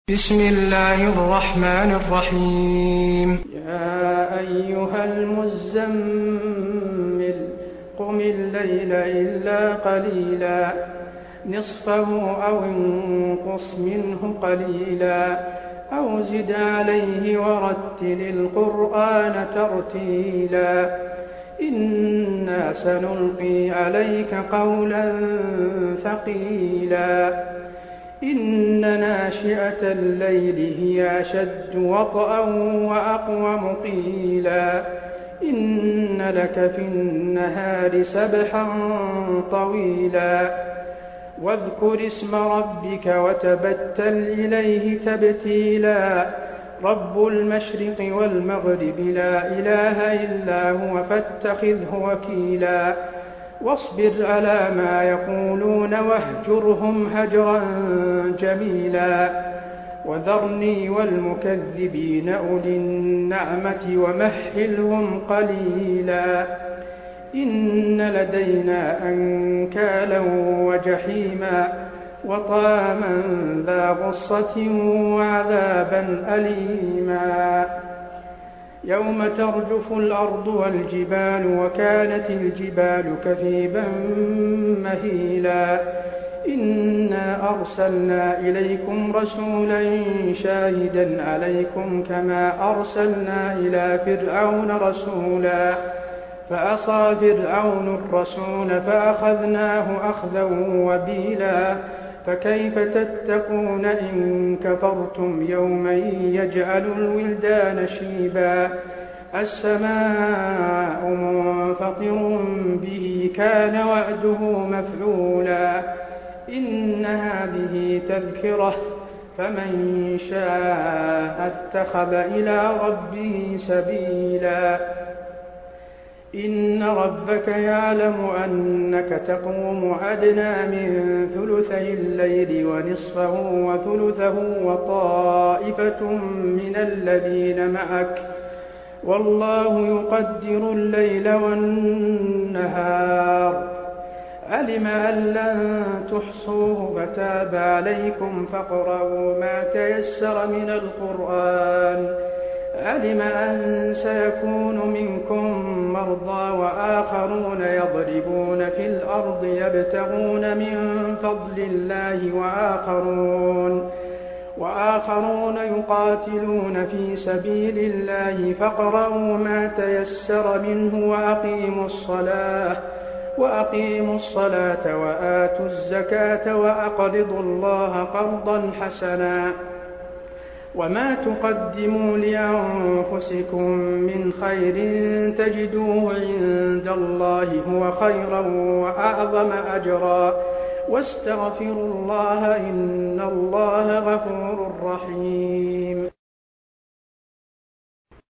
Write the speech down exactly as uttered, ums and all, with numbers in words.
بسم الله الرحمن الرحيم. يا أيها المزمل قم الليل إلا قليلا نصفه أو انقص منه قليلا أو زد عليه ورتل القرآن ترتيلا إنا سنلقي عليك قولا ثقيلا إن ناشئة الليل هي أشد وطئا وأقوم قيلا إن لك في النهار سبحا طويلا واذكر اسم ربك وتبتل إليه تبتيلا رب المشرق والمغرب لا إله إلا هو فاتخذه وكيلا واصبر على ما يقولون واهجرهم هجرا جميلا وذرني والمكذبين أولي النعمة ومهلهم قليلا إن لدينا أنكالا وجحيما وطعاما ذا غصة وعذابا أليما يوم ترجف الأرض والجبال وكانت الجبال كثيبا مهيلا إنا أرسلنا إليكم رسولا شاهدا عليكم كما أرسلنا إلى فرعون رسولا فعصى فرعون الرسول فأخذناه أخذا وبيلا فكيف تتقون إن كفرتم يوما يجعل الولدان شيبا السماء منفطر به كان وعده مفعولا إن هذه تذكرة فمن شاء اتخذ إلى ربه سبيلا إن ربك يعلم أنك تقوم أدنى من ثلثي الليل ونصفه وثلثه وطائفة من الذين معك والله يقدر الليل والنهار علم أن لن تحصوه فتاب عليكم فاقرؤوا ما تيسر من القرآن علم أن سيكون منكم مرضى وآخرون يضربون في الأرض يبتغون من فضل الله وآخرون, وآخرون يقاتلون في سبيل الله فاقرؤوا ما تيسر منه وأقيموا الصلاة وأقيموا الصلاة وآتوا الزكاة وأقرضوا الله قرضا حسنا وما تقدموا لأنفسكم من خير تجدوه عند الله هو خيرا وأعظم أجرا واستغفروا الله إن الله غفور رحيم.